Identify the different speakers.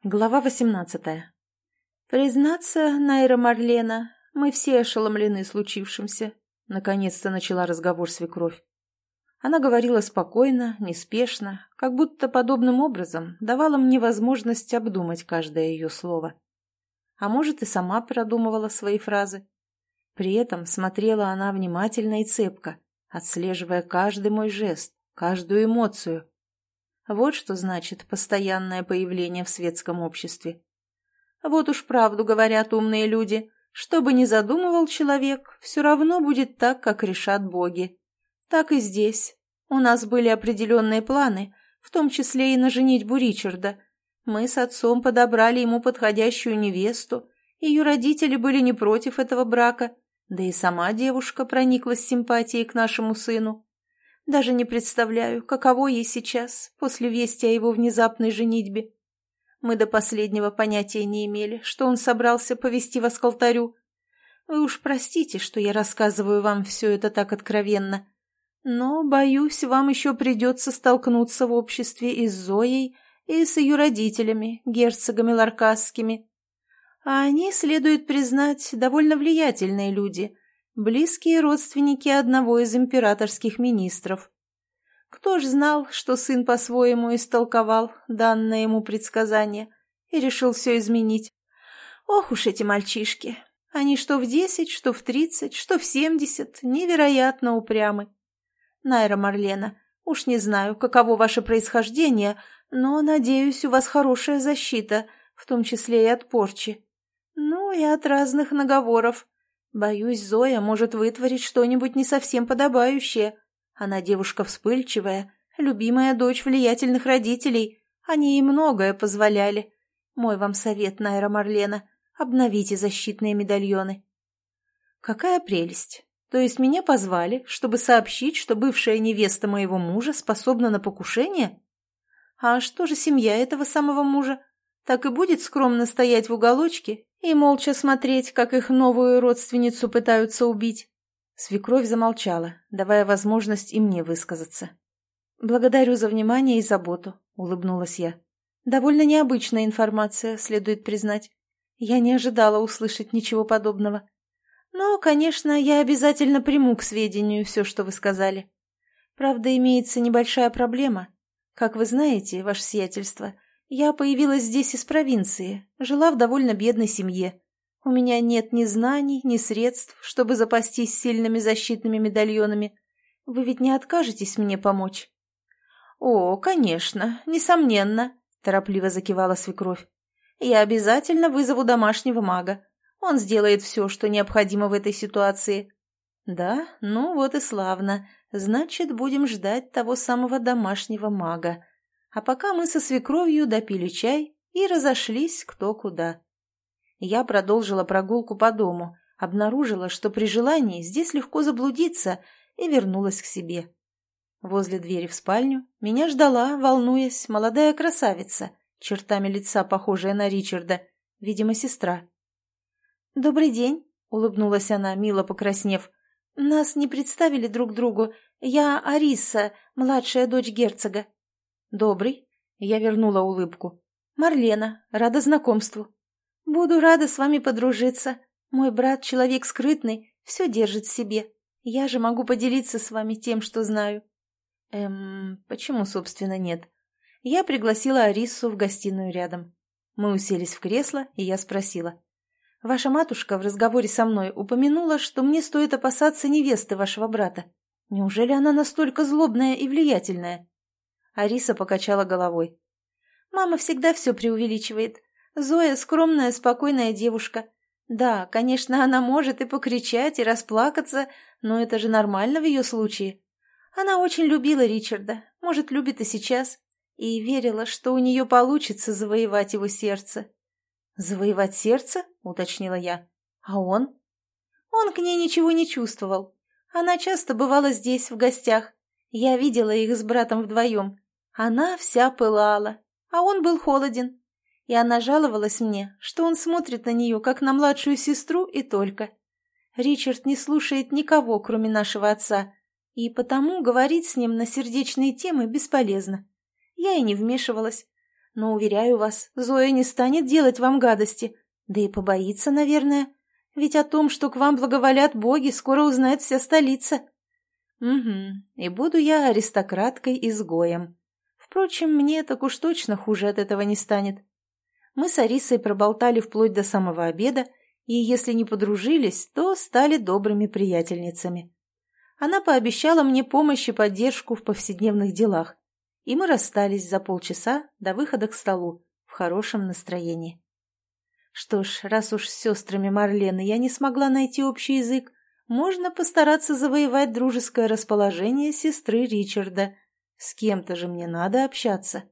Speaker 1: Глава 18. «Признаться, Найра Марлена, мы все ошеломлены случившимся», — наконец-то начала разговор свекровь. Она говорила спокойно, неспешно, как будто подобным образом давала мне возможность обдумать каждое ее слово. А может, и сама продумывала свои фразы. При этом смотрела она внимательно и цепко, отслеживая каждый мой жест, каждую эмоцию. Вот что значит постоянное появление в светском обществе. Вот уж правду говорят умные люди. Что бы ни задумывал человек, все равно будет так, как решат боги. Так и здесь. У нас были определенные планы, в том числе и на женитьбу Ричарда. Мы с отцом подобрали ему подходящую невесту. Ее родители были не против этого брака, да и сама девушка прониклась симпатией к нашему сыну. Даже не представляю, каково ей сейчас, после вести о его внезапной женитьбе. Мы до последнего понятия не имели, что он собрался повести вас к алтарю. Вы уж простите, что я рассказываю вам все это так откровенно. Но, боюсь, вам еще придется столкнуться в обществе и с Зоей, и с ее родителями, герцогами ларкасскими. А они, следует признать, довольно влиятельные люди, близкие родственники одного из императорских министров. Кто ж знал, что сын по-своему истолковал данное ему предсказание и решил все изменить? Ох уж эти мальчишки! Они что в 10, что в 30, что в 70 невероятно упрямы. Найра Марлена, уж не знаю, каково ваше происхождение, но, надеюсь, у вас хорошая защита, в том числе и от порчи. Ну и от разных наговоров. Боюсь, Зоя может вытворить что-нибудь не совсем подобающее. Она девушка вспыльчивая, любимая дочь влиятельных родителей. Они ей многое позволяли. Мой вам совет, Найра Марлена, обновите защитные медальоны. Какая прелесть! То есть меня позвали, чтобы сообщить, что бывшая невеста моего мужа способна на покушение? А что же семья этого самого мужа? Так и будет скромно стоять в уголочке и молча смотреть, как их новую родственницу пытаются убить. Свекровь замолчала, давая возможность и мне высказаться. «Благодарю за внимание и заботу», — улыбнулась я. «Довольно необычная информация, следует признать. Я не ожидала услышать ничего подобного. Но, конечно, я обязательно приму к сведению все, что вы сказали. Правда, имеется небольшая проблема. Как вы знаете, ваше сиятельство, я появилась здесь из провинции, жила в довольно бедной семье. У меня нет ни знаний, ни средств, чтобы запастись сильными защитными медальонами. Вы ведь не откажетесь мне помочь?» «О, конечно, несомненно», — торопливо закивала свекровь. «Я обязательно вызову домашнего мага. Он сделает все, что необходимо в этой ситуации». «Да? Ну вот и славно. Значит, будем ждать того самого домашнего мага. А пока мы со свекровью допили чай и разошлись кто куда». Я продолжила прогулку по дому, обнаружила, что при желании здесь легко заблудиться, и вернулась к себе. Возле двери в спальню меня ждала, волнуясь, молодая красавица, чертами лица похожая на Ричарда, видимо, сестра. «Добрый день», — улыбнулась она, мило покраснев. «Нас не представили друг другу. Я Ариса, младшая дочь герцога». «Добрый», — я вернула улыбку. «Марлена, рада знакомству». «Буду рада с вами подружиться. Мой брат человек скрытный, все держит в себе. Я же могу поделиться с вами тем, что знаю». Почему, собственно, нет? Я пригласила Арису в гостиную рядом. Мы уселись в кресло, и я спросила. «Ваша матушка в разговоре со мной упомянула, что мне стоит опасаться невесты вашего брата. Неужели она настолько злобная и влиятельная?» Ариса покачала головой. «Мама всегда все преувеличивает. Зоя скромная, спокойная девушка. Да, конечно, она может и покричать, и расплакаться, но это же нормально в ее случае. Она очень любила Ричарда, может, любит и сейчас, и верила, что у нее получится завоевать его сердце». «Завоевать сердце?» — уточнила я. «А он?» «Он к ней ничего не чувствовал. Она часто бывала здесь, в гостях. Я видела их с братом вдвоем. Она вся пылала, а он был холоден. И она жаловалась мне, что он смотрит на нее, как на младшую сестру, и только. Ричард не слушает никого, кроме нашего отца, и потому говорить с ним на сердечные темы бесполезно. Я и не вмешивалась. Но, уверяю вас, Зоя не станет делать вам гадости. Да и побоится, наверное. Ведь о том, что к вам благоволят боги, скоро узнает вся столица. Угу, и буду я аристократкой-изгоем. Впрочем, мне так уж точно хуже от этого не станет. Мы с Арисой проболтали вплоть до самого обеда, и если не подружились, то стали добрыми приятельницами. Она пообещала мне помощь и поддержку в повседневных делах, и мы расстались за полчаса до выхода к столу в хорошем настроении. Что ж, раз уж с сестрами Марлены я не смогла найти общий язык, можно постараться завоевать дружеское расположение сестры Ричарда. С кем-то же мне надо общаться.